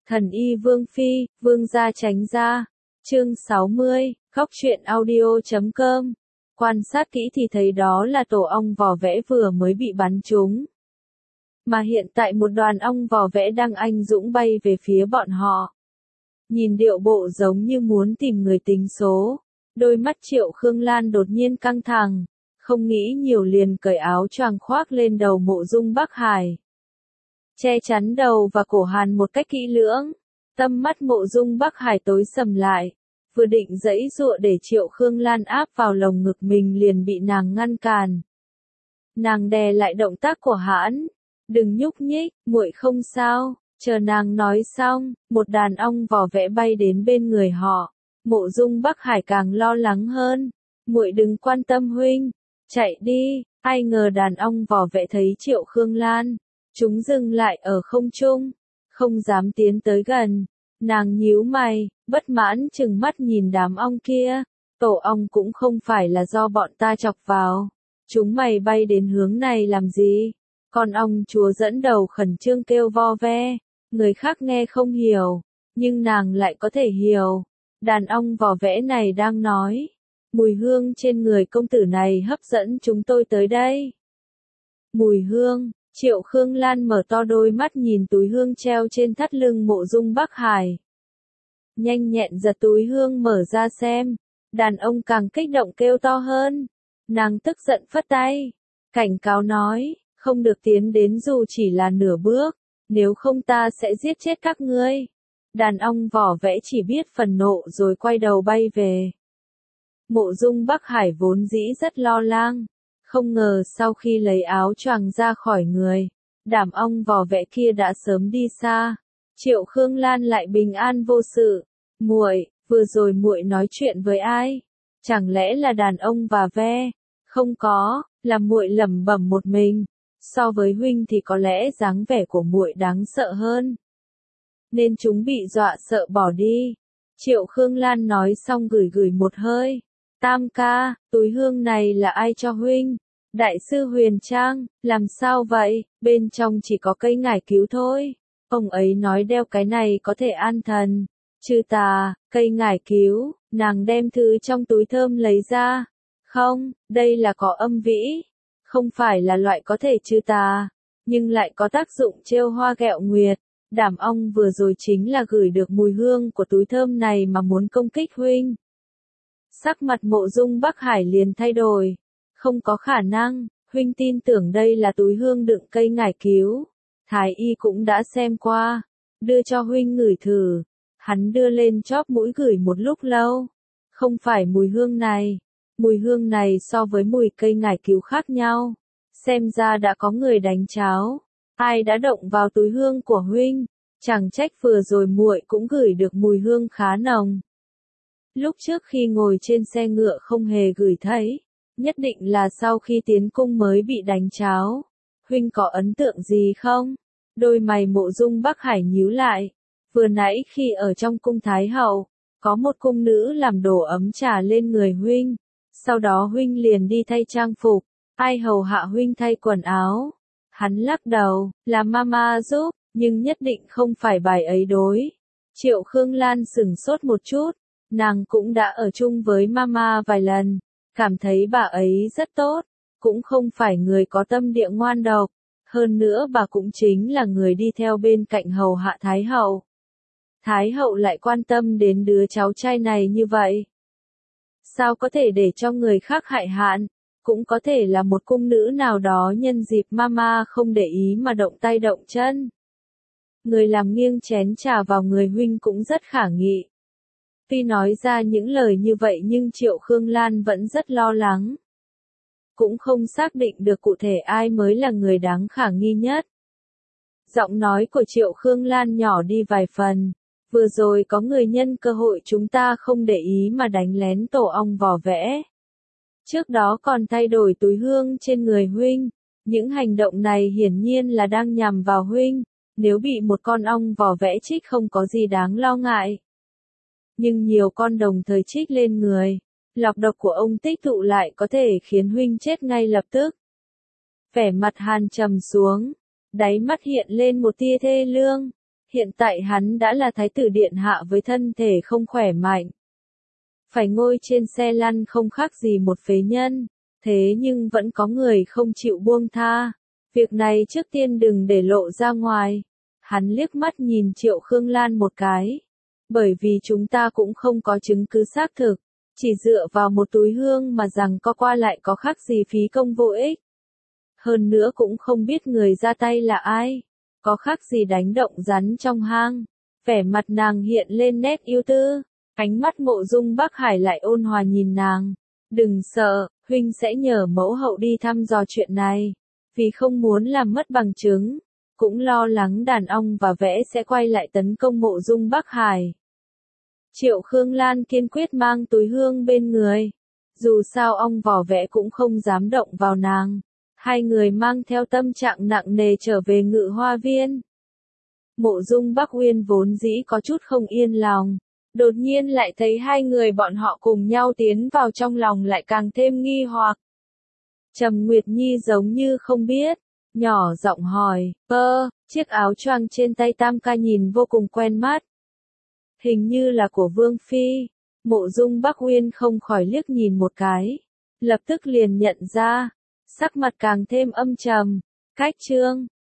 Thần y Vương Phi, Vương gia tránh ra. Chương 60, Góc truyện audio.com. Quan sát kỹ thì thấy đó là tổ ong vỏ vẽ vừa mới bị bắn trúng. Mà hiện tại một đoàn ong vỏ vẽ đang anh dũng bay về phía bọn họ. Nhìn điệu bộ giống như muốn tìm người tính số. Đôi mắt Triệu Khương Lan đột nhiên căng thẳng. Không nghĩ nhiều liền cởi áo choàng khoác lên đầu Mộ Dung Bắc Hải. Che chắn đầu và cổ Hàn một cách kỹ lưỡng. Tâm mắt Mộ Dung Bắc Hải tối sầm lại. Vừa định giãy giụa để Triệu Khương Lan áp vào lồng ngực mình liền bị nàng ngăn cản. Nàng đè lại động tác của hắn. Đừng nhúc nhích, muội không sao. Chờ nàng nói xong, một đàn ong vỏ vẽ bay đến bên người họ. Mộ Dung Bắc Hải càng lo lắng hơn. Muội đừng quan tâm huynh. Chạy đi. Ai ngờ đàn ong vỏ vẽ thấy Triệu Khương Lan. Chúng dừng lại ở không trung. Không dám tiến tới gần. Nàng nhíu mày, bất mãn chừng mắt nhìn đám ong kia. Tổ ong cũng không phải là do bọn ta chọc vào. Chúng mày bay đến hướng này làm gì? Con ong chúa dẫn đầu khẩn trương kêu vo ve. Người khác nghe không hiểu. Nhưng nàng lại có thể hiểu. Đàn ong vỏ vẽ này đang nói. Mùi hương trên người công tử này hấp dẫn chúng tôi tới đây. Mùi hương. Triệu Khương Lan mở to đôi mắt nhìn túi hương treo trên thắt lưng Mộ Dung Bắc Hải. Nhanh nhẹn giật túi hương mở ra xem. Đàn ông càng kích động kêu to hơn. Nàng tức giận phất tay. Cảnh cáo nói, không được tiến đến dù chỉ là nửa bước. Nếu không ta sẽ giết chết các ngươi. Đàn ông vỏ vẽ chỉ biết phần nộ rồi quay đầu bay về. Mộ Dung Bắc Hải vốn dĩ rất lo lắng. Không ngờ sau khi lấy áo choàng ra khỏi người, đám ong vỏ vẽ kia đã sớm đi xa. Triệu Khương Lan lại bình an vô sự. Muội, vừa rồi muội nói chuyện với ai? Chẳng lẽ là đàn ông và ve? Không có, là muội lẩm bẩm một mình. So với huynh thì có lẽ dáng vẻ của muội đáng sợ hơn. Nên chúng bị dọa sợ bỏ đi. Triệu Khương Lan nói xong gửi một hơi. Tam ca, túi hương này là ai cho huynh? Đại sư Huyền Trang, làm sao vậy? Bên trong chỉ có cây ngải cứu thôi. Ông ấy nói đeo cái này có thể an thần. Trừ tà, cây ngải cứu, nàng đem thứ trong túi thơm lấy ra. Không, đây là có âm vĩ. Không phải là loại có thể trừ tà, nhưng lại có tác dụng trêu hoa ghẹo nguyệt. Đảm ong vừa rồi chính là gửi được mùi hương của túi thơm này mà muốn công kích huynh. Sắc mặt Mộ Dung Bắc Hải liền thay đổi. Không có khả năng, huynh tin tưởng đây là túi hương đựng cây ngải cứu. Thái y cũng đã xem qua. Đưa cho huynh ngửi thử. Hắn đưa lên chóp mũi gửi một lúc lâu. Không phải mùi hương này. Mùi hương này so với mùi cây ngải cứu khác nhau. Xem ra đã có người đánh cháo. Ai đã động vào túi hương của huynh? Chẳng trách vừa rồi muội cũng gửi được mùi hương khá nồng. Lúc trước khi ngồi trên xe ngựa không hề gửi thấy. Nhất định là sau khi tiến cung mới bị đánh cháo. Huynh có ấn tượng gì không? Đôi mày Mộ Dung Bắc Hải nhíu lại. Vừa nãy khi ở trong cung Thái Hậu, có một cung nữ làm đổ ấm trà lên người huynh. Sau đó huynh liền đi thay trang phục. Ai hầu hạ huynh thay quần áo? Hắn lắc đầu, là mama giúp, nhưng nhất định không phải bài ấy đối. Triệu Khương Lan sửng sốt một chút. Nàng cũng đã ở chung với mama vài lần. Cảm thấy bà ấy rất tốt. Cũng không phải người có tâm địa ngoan độc. Hơn nữa bà cũng chính là người đi theo bên cạnh hầu hạ Thái Hậu. Thái Hậu lại quan tâm đến đứa cháu trai này như vậy. Sao có thể để cho người khác hại hạn? Cũng có thể là một cung nữ nào đó nhân dịp mama không để ý mà động tay động chân. Người làm nghiêng chén trà vào người huynh cũng rất khả nghị. Tuy nói ra những lời như vậy nhưng Triệu Khương Lan vẫn rất lo lắng. Cũng không xác định được cụ thể ai mới là người đáng khả nghi nhất. Giọng nói của Triệu Khương Lan nhỏ đi vài phần. Vừa rồi có người nhân cơ hội chúng ta không để ý mà đánh lén tổ ong vỏ vẽ. Trước đó còn thay đổi túi hương trên người huynh. Những hành động này hiển nhiên là đang nhằm vào huynh. Nếu bị một con ong vỏ vẽ trích không có gì đáng lo ngại. Nhưng nhiều con đồng thời trích lên người. Lọc độc của ông tích tụ lại có thể khiến huynh chết ngay lập tức. Vẻ mặt Hàn trầm xuống. Đáy mắt hiện lên một tia thê lương. Hiện tại hắn đã là thái tử điện hạ với thân thể không khỏe mạnh. Phải ngồi trên xe lăn không khác gì một phế nhân, thế nhưng vẫn có người không chịu buông tha. Việc này trước tiên đừng để lộ ra ngoài. Hắn liếc mắt nhìn Triệu Khương Lan một cái. Bởi vì chúng ta cũng không có chứng cứ xác thực, chỉ dựa vào một túi hương mà rằng có qua lại có khác gì phí công vô ích. Hơn nữa cũng không biết người ra tay là ai, có khác gì đánh động rắn trong hang. Vẻ mặt nàng hiện lên nét ưu tư, ánh mắt Mộ Dung Bắc Hải lại ôn hòa nhìn nàng. Đừng sợ, huynh sẽ nhờ mẫu hậu đi thăm dò chuyện này, vì không muốn làm mất bằng chứng, cũng lo lắng đàn ong và vẽ sẽ quay lại tấn công Mộ Dung Bắc Hải. Triệu Khương Lan kiên quyết mang túi hương bên người. Dù sao ong vỏ vẽ cũng không dám động vào nàng. Hai người mang theo tâm trạng nặng nề trở về Ngự Hoa Viên. Mộ Dung Bắc Uyên vốn dĩ có chút không yên lòng. Đột nhiên lại thấy hai người bọn họ cùng nhau tiến vào trong lòng lại càng thêm nghi hoặc. Trầm Nguyệt Nhi giống như không biết. Nhỏ giọng hỏi, chiếc áo choàng trên tay Tam ca nhìn vô cùng quen mắt. Hình như là của Vương Phi. Mộ Dung Bắc Uyên không khỏi liếc nhìn một cái. Lập tức liền nhận ra. Sắc mặt càng thêm âm trầm. Cách chương